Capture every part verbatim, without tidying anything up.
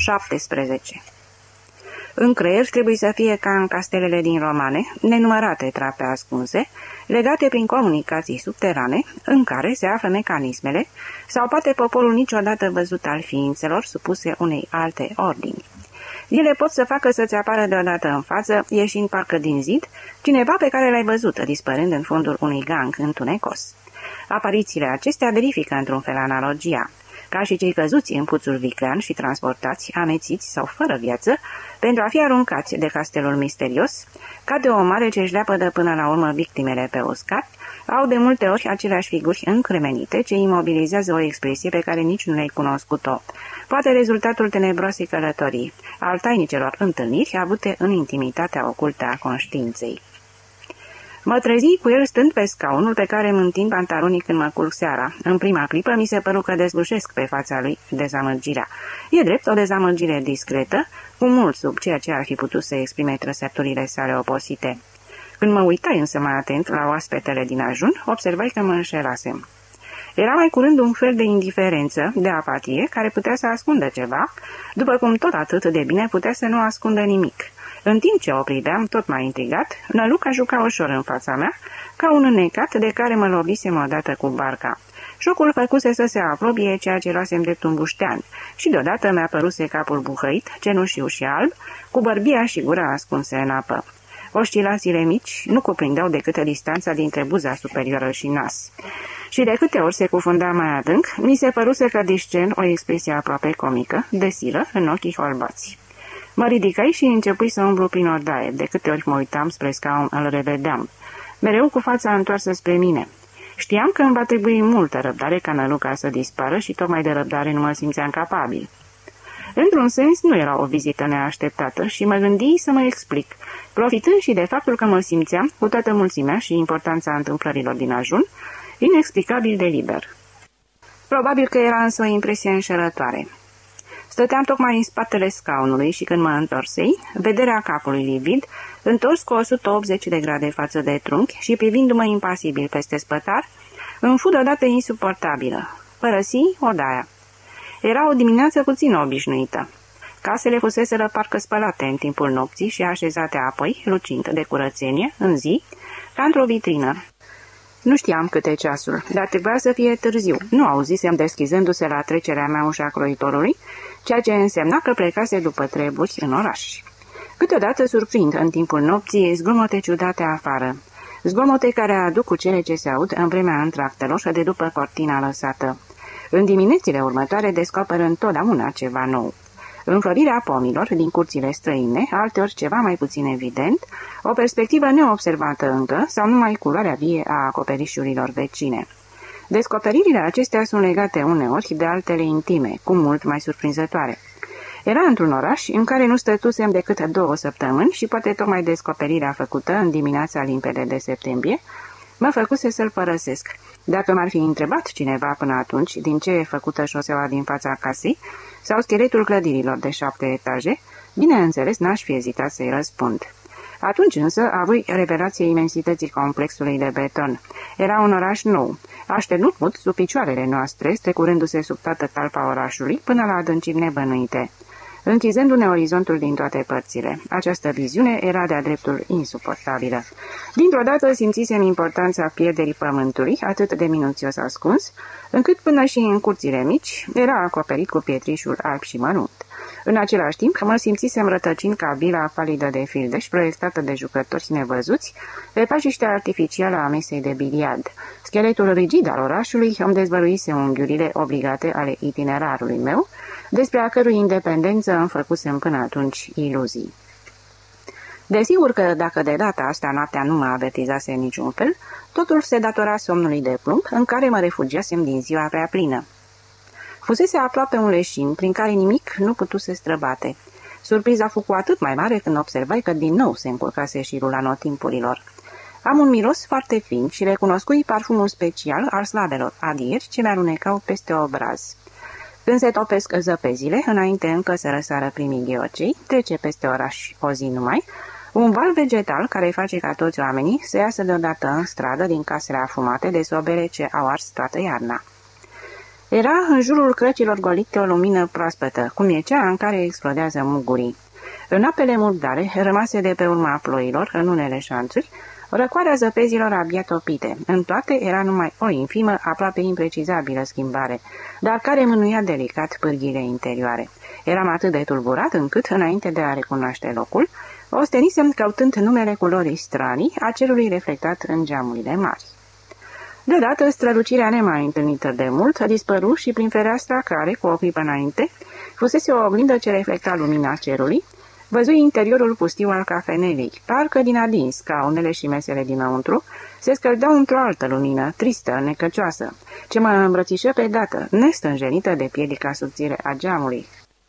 șaptesprezece. În creier trebuie să fie ca în castelele din romane, nenumărate trape ascunse, legate prin comunicații subterane, în care se află mecanismele, sau poate poporul niciodată văzut al ființelor supuse unei alte ordini. Ele pot să facă să-ți apară deodată în față, ieșind parcă din zid, cineva pe care l-ai văzut dispărând în fundul unui gang întunecos. Aparițiile acestea verifică într-un fel analogia. Ca și cei căzuți în puțul viclean și transportați, amețiți sau fără viață, pentru a fi aruncați de castelul misterios, ca de o mare ce își leapădă până la urmă victimele pe uscat, au de multe ori aceleași figuri încremenite ce imobilizează o expresie pe care nici nu le-ai cunoscut-o. Poate rezultatul tenebroasei călătorii, al tainicelor întâlniri avute în intimitatea ocultă a conștiinței. Mă trezi cu el stând pe scaunul pe care îmi întind pantalonii când mă culc seara. În prima clipă mi se păru că dezlușesc pe fața lui dezamăgirea. E drept o dezamăgire discretă, cu mult sub ceea ce ar fi putut să exprime trăsăturile sale oposite. Când mă uitai însă mai atent la oaspetele din ajun, observai că mă înșelasem. Era mai curând un fel de indiferență, de apatie, care putea să ascundă ceva, după cum tot atât de bine putea să nu ascundă nimic. În timp ce o priveam, tot mai intrigat, Năluca juca ușor în fața mea, ca un înnecat de care mă lovisem odată cu barca. Șocul făcuse să se apropie ceea ce luasem drept un buștean și deodată mi-a păruse capul buhăit, cenușiu și alb, cu bărbia și gura ascunse în apă. Oscilațiile mici nu cuprindeau decât distanța dintre buza superioară și nas. Și de câte ori se cufunda mai adânc, mi se păruse că discern o expresie aproape comică, de silă, în ochii holbați. Mă ridicai și începui să umblu prin odaie. De câte ori mă uitam spre scaun, îl revedeam. Mereu cu fața întoarsă spre mine. Știam că îmi va trebui multă răbdare ca Năluca să dispară și tocmai de răbdare nu mă simțeam capabil. Într-un sens, nu era o vizită neașteptată și mă gândi să mă explic, profitând și de faptul că mă simțeam, cu toată mulțimea și importanța întâmplărilor din ajun, inexplicabil de liber. Probabil că era însă o impresie înșelătoare. Stăteam tocmai în spatele scaunului și când mă întorsei, vederea capului livid, întors cu o sută optzeci de grade față de trunchi și privindu-mă impasibil peste spătar, îmi fu deodată insuportabilă. Părăsi odaia. Era o dimineață puțin obișnuită. Casele fuseseră parcă spălate în timpul nopții și așezate apoi, lucind de curățenie, în zi, ca într-o vitrină. Nu știam câte ceasul, dar trebuia să fie târziu. Nu auzisem deschizându-se la trecerea mea ușa croitorului, ceea ce însemna că plecase după treburi în oraș. Câteodată surprind în timpul nopții zgomote ciudate afară, zgomote care aduc cu cele ce se aud în vremea întractelor de după cortina lăsată. În diminețile următoare descoperă întotdeauna ceva nou. Înflorirea pomilor din curțile străine, alteori ceva mai puțin evident, o perspectivă neobservată încă sau numai culoarea vie a acoperișurilor vecine. Descoperirile acestea sunt legate uneori de altele intime, cu mult mai surprinzătoare. Era într-un oraș în care nu stătusem decât două săptămâni și poate tocmai descoperirea făcută în dimineața limpede de septembrie mă făcuse să-l părăsesc. Dacă m-ar fi întrebat cineva până atunci din ce e făcută șoseaua din fața casei sau scheletul clădirilor de șapte etaje, bineînțeles n-aș fi ezitat să-i răspund. Atunci însă avui revelație imensității complexului de beton. Era un oraș nou, așternut mult sub picioarele noastre, strecurându-se sub toată talpa orașului până la adâncimi nebănuite, închizându-ne orizontul din toate părțile. Această viziune era de-a dreptul insuportabilă. Dintr-o dată simțisem importanța pierderii pământului, atât de minuțios ascuns, încât până și în curțile mici era acoperit cu pietrișul alb și mărunt. În același timp, mă simțisem rătăcind ca bila palidă de fildeș proiectată de jucători nevăzuți pe pajiștea artificială a mesei de biliard. Scheletul rigid al orașului îmi dezvăluise unghiurile obligate ale itinerarului meu, despre a cărui independență îmi făcusem până atunci iluzii. Desigur că dacă de data asta noaptea nu mă avertizase în niciun fel, totul se datora somnului de plumb în care mă refugiasem din ziua prea plină. Fusese aproape un leșin prin care nimic nu putuse străbate. Surpriza fu cu atât mai mare când observai că din nou se încurcase șirul anotimpurilor. Am un miros foarte fin și recunoscui parfumul special al slavelor adieri ce mi-alunecau peste obraz. Când se topesc zăpezile, înainte încă să răsară primii ghiocei, trece peste oraș o zi numai, un val vegetal care face ca toți oamenii să iasă deodată în stradă din casele afumate de sobere ce au ars toată iarna. Era în jurul crăcilor golite o lumină proaspătă, cum e cea în care explodează mugurii. În apele murdare, rămase de pe urma ploilor, în unele șanțuri, răcoarea zăpezilor abia topite. În toate era numai o infimă, aproape imprecizabilă schimbare, dar care mânuia delicat pârghile interioare. Eram atât de tulburat încât, înainte de a recunoaște locul, ostenisem căutând numele culorii stranii a cerului reflectat în geamurile mari. Deodată, strălucirea nemai întâlnită de mult a dispărut și prin fereastra care, cu o clipă înainte, fusese o oglindă ce reflecta lumina cerului, văzui interiorul pustiu al cafenelei. Parcă din adins, scaunele și mesele dinăuntru se scăldeau într-o altă lumină, tristă, necăcioasă, ce mă îmbrățișă pe dată, nestânjenită de piedica subțire a geamului.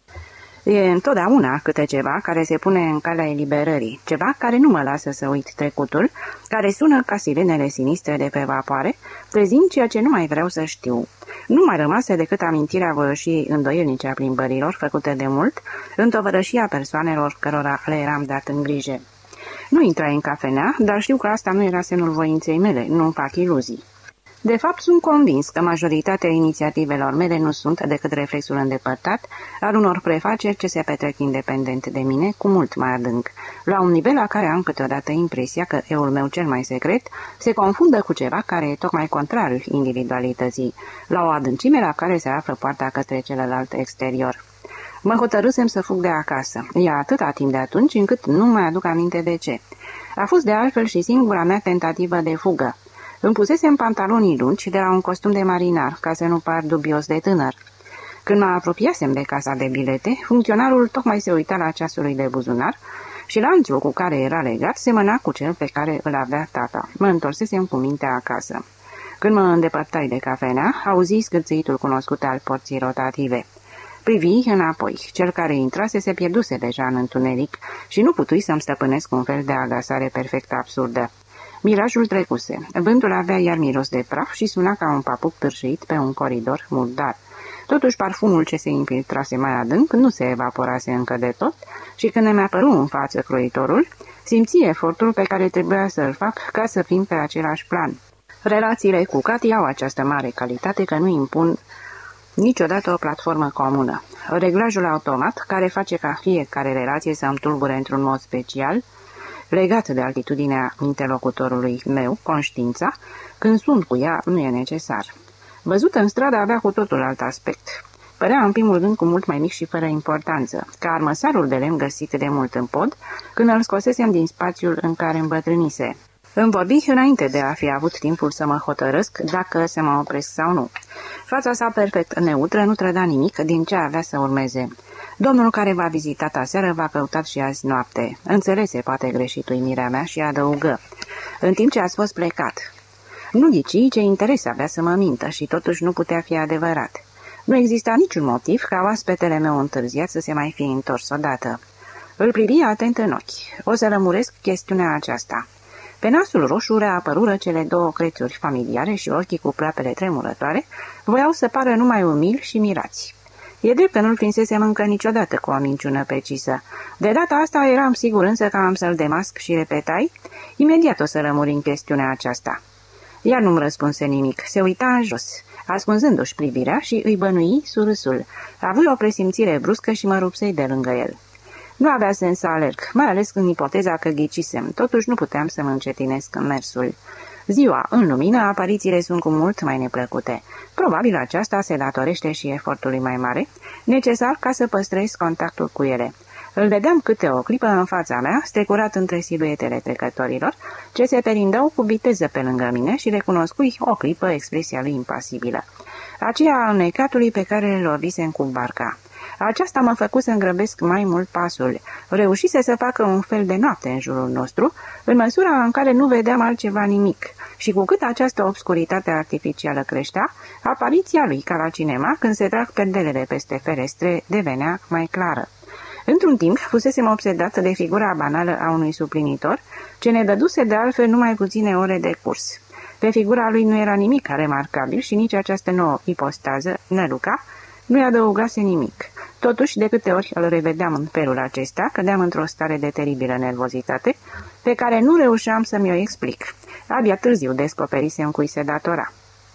E întotdeauna câte ceva care se pune în calea eliberării, ceva care nu mă lasă să uit trecutul, care sună ca sirenele sinistre de pe vapoare, trezind ceea ce nu mai vreau să știu. Nu mai rămase decât amintirea voioșiei îndoielnice a plimbărilor făcute de mult, în tovărășia persoanelor cărora le eram dat în grijă. Nu intrai în cafenea, dar știu că asta nu era semnul voinței mele, nu-mi fac iluzii. De fapt, sunt convins că majoritatea inițiativelor mele nu sunt decât reflexul îndepărtat al unor prefaceri ce se petrec independent de mine, cu mult mai adânc, la un nivel la care am câteodată impresia că eul meu cel mai secret se confundă cu ceva care e tocmai contrariul individualității, la o adâncime la care se află poarta către celălalt exterior. Mă hotărâsem să fug de acasă. Ia atâta timp de atunci încât nu mai aduc aminte de ce. A fost de altfel și singura mea tentativă de fugă. Îmi pusesem pantalonii lungi de la un costum de marinar, ca să nu par dubios de tânăr. Când mă apropiasem de casa de bilete, funcționarul tocmai se uita la ceasul lui de buzunar și lanțul cu care era legat semăna cu cel pe care îl avea tata. Mă întorsesem cu mintea acasă. Când mă îndepărtai de cafenea, auzi scârțâitul cunoscut al porții rotative. Privi înapoi. Cel care intrase se pierduse deja în întuneric și nu putui să-mi stăpânesc un fel de agasare perfect absurdă. Mirajul trecuse. Vântul avea iar miros de praf și suna ca un papuc târșit pe un coridor murdar. Totuși parfumul ce se infiltrase mai adânc nu se evaporase încă de tot și când mi-a apărut în față croitorul, simți efortul pe care trebuia să-l fac ca să fim pe același plan. Relațiile cu Cati au această mare calitate că nu impun niciodată o platformă comună. Reglajul automat, care face ca fiecare relație să îmi tulbure într-un mod special, legat de altitudinea interlocutorului meu, conștiința, când sunt cu ea, nu e necesar. Văzută în stradă avea cu totul alt aspect. Părea în primul rând cu mult mai mic și fără importanță, ca armăsarul de lemn găsit de mult în pod, când îl scosesem din spațiul în care îmbătrânise. Îmi vorbi înainte de a fi avut timpul să mă hotărăsc dacă să mă opresc sau nu. Fața sa perfect neutră nu trăda nimic din ce avea să urmeze. Domnul care v-a vizitat aseară v-a căutat și azi noapte. Înțelese poate greșit uimirea mea și adăugă. În timp ce ați fost plecat. Nu ghici ce interes avea să mă mintă și totuși nu putea fi adevărat. Nu exista niciun motiv ca oaspetele meu întârziat să se mai fie întors odată. Îl privi atent în ochi. O să lămuresc chestiunea aceasta. Pe nasul roșu reapărură cele două crețuri familiare și ochii cu pleoapele tremurătoare voiau să pară numai umili și mirați. E drept că nu-l prinsesem încă niciodată cu o minciună precisă. De data asta eram sigur însă că am să-l demasc și repetai, imediat o să lămurim chestiunea aceasta. Iar nu-mi răspunse nimic, se uita în jos, ascunzându-și privirea și îi bănui surâsul. Avui o presimțire bruscă și mă rupsei de lângă el. Nu avea sens să alerg, mai ales în ipoteza că ghicisem, totuși nu puteam să mă încetinesc în mersul. Ziua, în lumină, aparițiile sunt cu mult mai neplăcute. Probabil aceasta se datorește și efortului mai mare, necesar ca să păstrez contactul cu ele. Îl vedeam câte o clipă în fața mea, strecurat între siluetele trecătorilor, ce se perindau cu viteză pe lângă mine și recunoscui o clipă expresia lui impasibilă. Aceea a necatului pe care îl lovisem cu barca. Aceasta mă făcu să îngrăbesc mai mult pasul. Reușise să facă un fel de noapte în jurul nostru, în măsura în care nu vedeam altceva nimic. Și cu cât această obscuritate artificială creștea, apariția lui, ca la cinema, când se trag perdelele peste ferestre, devenea mai clară. Într-un timp, fusesem obsedată de figura banală a unui suplinitor, ce ne dăduse de altfel numai puține ore de curs. Pe figura lui nu era nimic remarcabil și nici această nouă ipostază, Năluca, nu-i adăugase nimic. Totuși, de câte ori îl revedeam în felul acesta, cădeam într-o stare de teribilă nervozitate, pe care nu reușeam să mi-o explic. Abia târziu descoperisem cui se datora.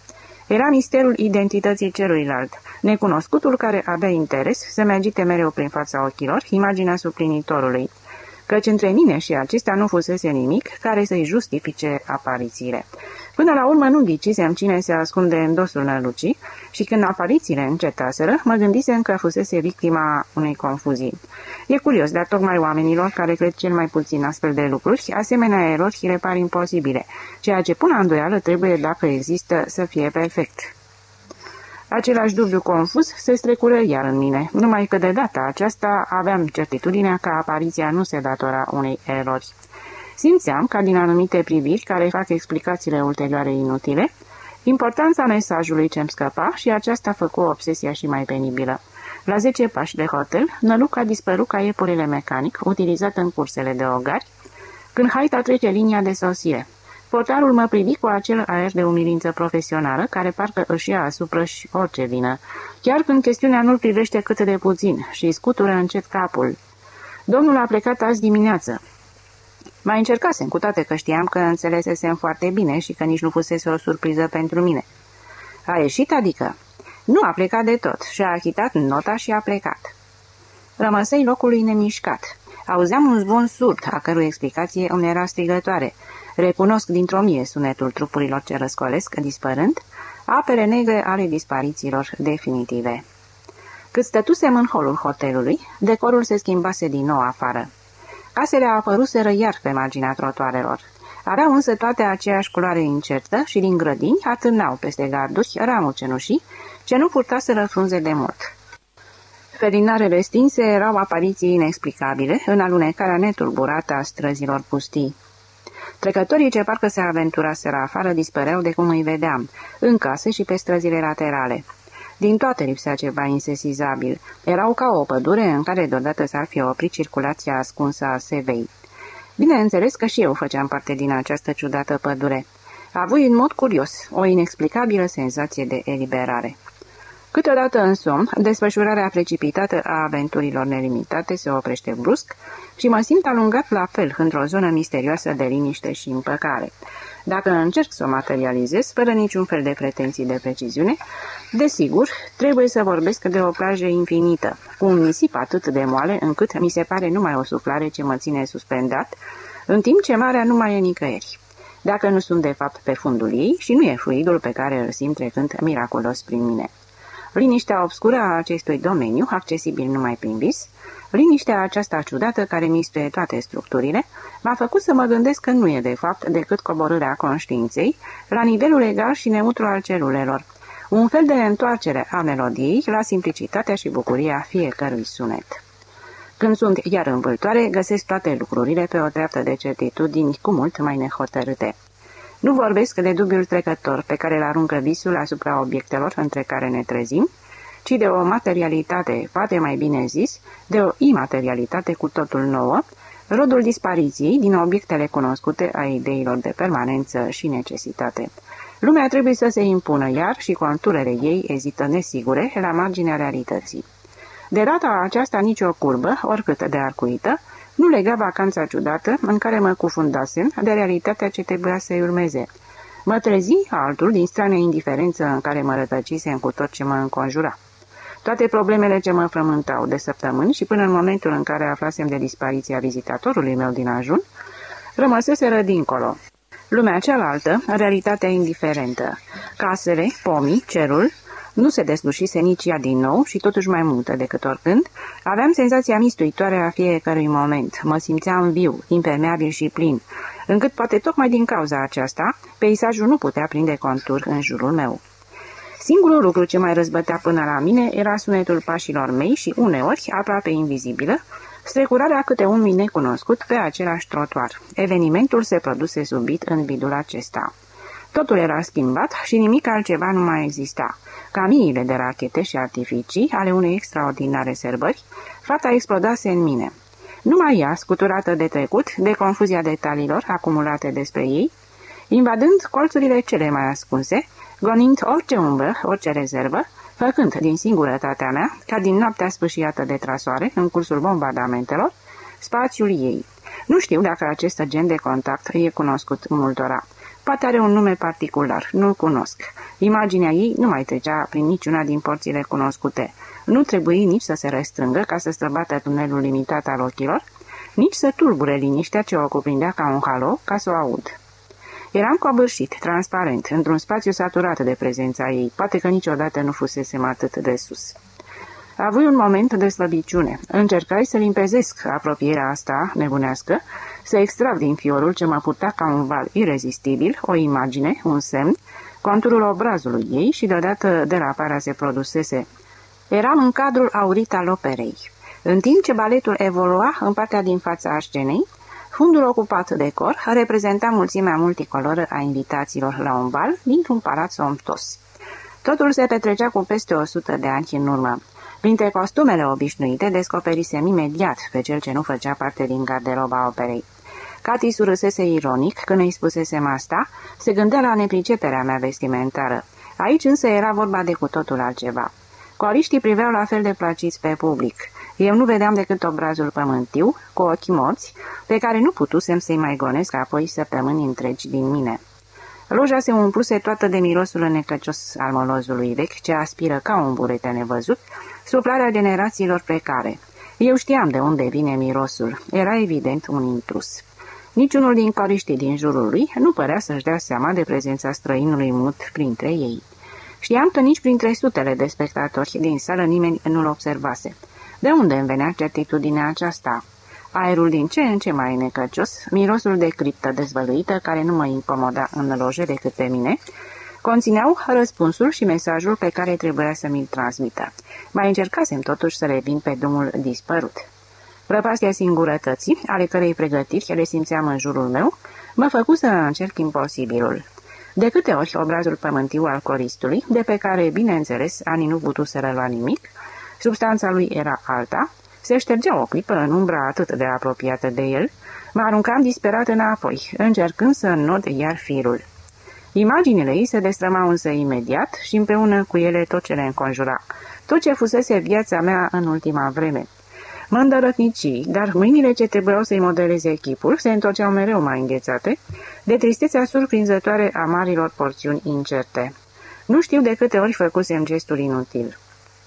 Era misterul identității celuilalt, necunoscutul care avea interes să mi agite mereu prin fața ochilor imaginea suplinitorului, căci între mine și acesta nu fusese nimic care să-i justifice aparițiile. Până la urmă nu ghicisem cine se ascunde în dosul nălucii și când aparițiile încetaseră, mă gândisem că fusese victima unei confuzii. E curios, dar tocmai oamenilor care cred cel mai puțin astfel de lucruri, asemenea erori le par imposibile. Ceea ce pun la îndoială trebuie, dacă există, să fie perfect. Același dubiu confuz se strecură iar în mine, numai că de data aceasta aveam certitudinea că apariția nu se datora unei erori. Simțeam ca din anumite priviri care fac explicațiile ulterioare inutile, importanța mesajului ce-mi scăpa și aceasta făcu obsesia și mai penibilă. La zece pași de hotel, Năluca dispăru ca iepurile mecanic, utilizat în cursele de ogari, când haita trece linia de sosire. Portarul mă privi cu acel aer de umilință profesională, care parcă își ia asupra și orice vină, chiar când chestiunea nu-l privește cât de puțin și scutură încet capul. Domnul a plecat azi dimineață. Mai încercasem, cu toate că știam că înțelesesem foarte bine și că nici nu fusese o surpriză pentru mine. A ieșit, adică? Nu a plecat de tot, și-a achitat nota și a plecat. Rămăsei locului nemișcat. Auzeam un zvon surd, a cărui explicație îmi era strigătoare. Recunosc dintr-o mie sunetul trupurilor ce răscolesc, dispărând, apele negre ale disparițiilor definitive. Cât stătusem în holul hotelului, decorul se schimbase din nou afară. Casele apăruseră iar pe marginea trotuarelor. Aveau însă toate aceeași culoare incertă și din grădini atârnau peste garduri ramuri cenușii ce nu purtaseră frunze de mult. Felinarele stinse erau apariții inexplicabile în alunecarea netulburată a străzilor pustii. Trecătorii ce parcă se aventuraseră afară dispăreau de cum îi vedeam, în case și pe străzile laterale. Din toate lipsea ceva insesizabil. Erau ca o pădure în care deodată s-ar fi oprit circulația ascunsă a sevei. Bineînțeles că și eu făceam parte din această ciudată pădure. Avui în mod curios o inexplicabilă senzație de eliberare. Câteodată în somn, desfășurarea precipitată a aventurilor nelimitate se oprește brusc și mă simt alungat la fel într-o zonă misterioasă de liniște și împăcare. Dacă încerc să o materializez, fără niciun fel de pretenții de preciziune, desigur, trebuie să vorbesc de o plajă infinită, cu un nisip atât de moale încât mi se pare numai o suflare ce mă ține suspendat, în timp ce marea nu mai e nicăieri. Dacă nu sunt de fapt pe fundul ei și nu e fluidul pe care îl simt trecând miraculos prin mine. Liniștea obscură a acestui domeniu, accesibil numai prin vis, liniștea aceasta ciudată care mistuie toate structurile, m-a făcut să mă gândesc că nu e de fapt decât coborârea conștiinței la nivelul egal și neutru al celulelor, un fel de întoarcere a melodiei la simplicitatea și bucuria fiecărui sunet. Când sunt iar învâltoare, găsesc toate lucrurile pe o treaptă de certitudini cu mult mai nehotărâte. Nu vorbesc de dubiul trecător pe care îl aruncă visul asupra obiectelor între care ne trezim, ci de o materialitate, poate mai bine zis, de o imaterialitate cu totul nouă, rodul dispariției din obiectele cunoscute a ideilor de permanență și necesitate. Lumea trebuie să se impună iar și conturele ei ezită nesigure la marginea realității. De data aceasta nicio curbă, oricât de arcuită, nu lega vacanța ciudată în care mă cufundasem de realitatea ce trebuia să-i urmeze. Mă trezi altul din strania indiferență în care mă rătăcisem cu tot ce mă înconjura. Toate problemele ce mă frământau de săptămâni și până în momentul în care aflasem de dispariția vizitatorului meu din ajun, rămăseseră dincolo. Lumea cealaltă, realitatea indiferentă, casele, pomii, cerul, nu se deslușise nici ea din nou și totuși mai multă decât oricând, aveam senzația mistuitoare a fiecărui moment, mă simțeam viu, impermeabil și plin, încât poate tocmai din cauza aceasta, peisajul nu putea prinde contur în jurul meu. Singurul lucru ce mai răzbătea până la mine era sunetul pașilor mei și uneori, aproape invizibilă, strecurarea câte unui necunoscut pe același trotuar. Evenimentul se produse subit în vidul acesta. Totul era schimbat și nimic altceva nu mai exista. Ca miile de rachete și artificii ale unei extraordinare sărbări, fata explodase în mine. Numai ea, scuturată de trecut, de confuzia detaliilor acumulate despre ei, invadând colțurile cele mai ascunse, gonind orice umbră, orice rezervă, făcând din singurătatea mea, ca din noaptea spâșiată de trasoare în cursul bombardamentelor, spațiul ei. Nu știu dacă acest gen de contact e cunoscut multora. Poate are un nume particular, nu-l cunosc. Imaginea ei nu mai trecea prin niciuna din porțile cunoscute. Nu trebuie nici să se restrângă ca să străbată tunelul limitat al ochilor, nici să tulbure liniștea ce o cuprindea ca un halo, ca să o aud. Eram cobârșit, transparent, într-un spațiu saturat de prezența ei, poate că niciodată nu fusesem atât de sus. Avui un moment de slăbiciune. Încercai să limpezesc apropierea asta nebunească, să extrag din fiorul ce mă purta ca un val irezistibil, o imagine, un semn, conturul obrazului ei și deodată deraparea se produsese. Eram în cadrul aurit al operei. În timp ce baletul evolua în partea din fața a scenei, fundul ocupat de cor reprezenta mulțimea multicoloră a invitaților la un bal dintr-un palat somptos. Totul se petrecea cu peste o sută de ani în urmă. Printre costumele obișnuite descoperisem imediat pe cel ce nu făcea parte din garderoba operei. Cati surâsese ironic când îi spusesem asta, se gândea la nepriceperea mea vestimentară. Aici însă era vorba de cu totul altceva. Coriștii priveau la fel de placiți pe public. Eu nu vedeam decât obrazul pământiu, cu ochi morți, pe care nu putusem să-i mai gonesc apoi săptămâni întregi din mine. Loja se umpluse toată de mirosul necăcios al molozului vechi, ce aspiră ca un burete nevăzut, suflarea generațiilor precare. Eu știam de unde vine mirosul. Era evident un intrus. Niciunul din coriștii din jurul lui nu părea să-și dea seama de prezența străinului mut printre ei. Știam că nici printre sutele de spectatori din sală nimeni nu-l observase. De unde îmi venea certitudinea aceasta? Aerul din ce în ce mai necăcios, mirosul de criptă dezvăluită, care nu mă incomoda în loje decât pe mine, conțineau răspunsul și mesajul pe care trebuia să mi-l transmită. Mai încercasem totuși să revin pe drumul dispărut. Prăpastia singurătății, ale cărei pregătiri le simțeam în jurul meu, mă făcu să încerc imposibilul. De câte ori obrazul pământiu al coristului, de pe care, bineînțeles, anii nu putuseră lua nimic, substanța lui era alta, se ștergea o clipă în umbra atât de apropiată de el, mă aruncam disperat înapoi, încercând să înnod iar firul. Imaginile ei se destrămau însă imediat și împreună cu ele tot ce le înconjura, tot ce fusese viața mea în ultima vreme. Mă îndărătnicii, dar mâinile ce trebuiau să-i modeleze echipul se întorceau mereu mai înghețate, de tristețea surprinzătoare a marilor porțiuni incerte. Nu știu de câte ori făcusem gestul inutil.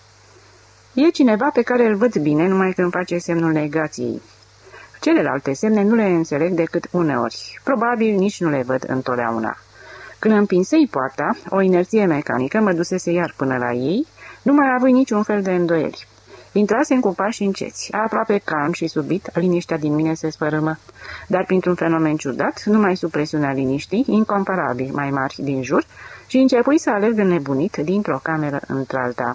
E cineva pe care îl văd bine numai când face semnul negației. Celelalte semne nu le înțeleg decât uneori, probabil nici nu le văd întotdeauna. Când împinsei poarta, o inerție mecanică mă dusese iar până la ei, nu mai avui niciun fel de îndoieli. Intrasem cu pași înceți, aproape calm și subit, liniștea din mine se sfărâmă, dar printr-un fenomen ciudat, numai sub presiunea liniștii, incomparabil mai mari din jur, și începui să alerg înnebunit dintr-o cameră într-alta.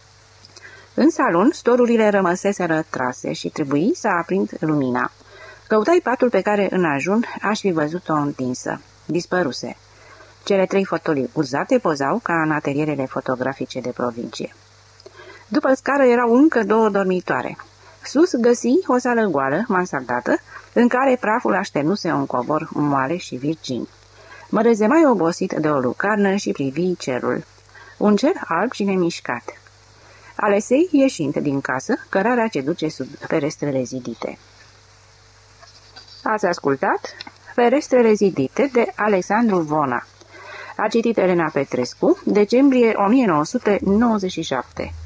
În salon, storurile rămăseseră trase și trebuie să aprind lumina. Căutai patul pe care, în ajun, aș fi văzut-o întinsă. Dispăruse. Cele trei fotolii uzate pozau ca în atelierele fotografice de provincie. După scară erau încă două dormitoare. Sus găsi o sală goală, mansardată, în care praful așternuse un covor moale și virgin. Mă rezemai obosit de o lucarnă și privi cerul. Un cer alb și nemișcat. Alesei ieșind din casă, cărarea ce duce sub ferestrele zidite. Ați ascultat Ferestrele zidite de Alexandru Vona. A citit Elena Petrescu, decembrie o mie nouă sute nouăzeci și șapte.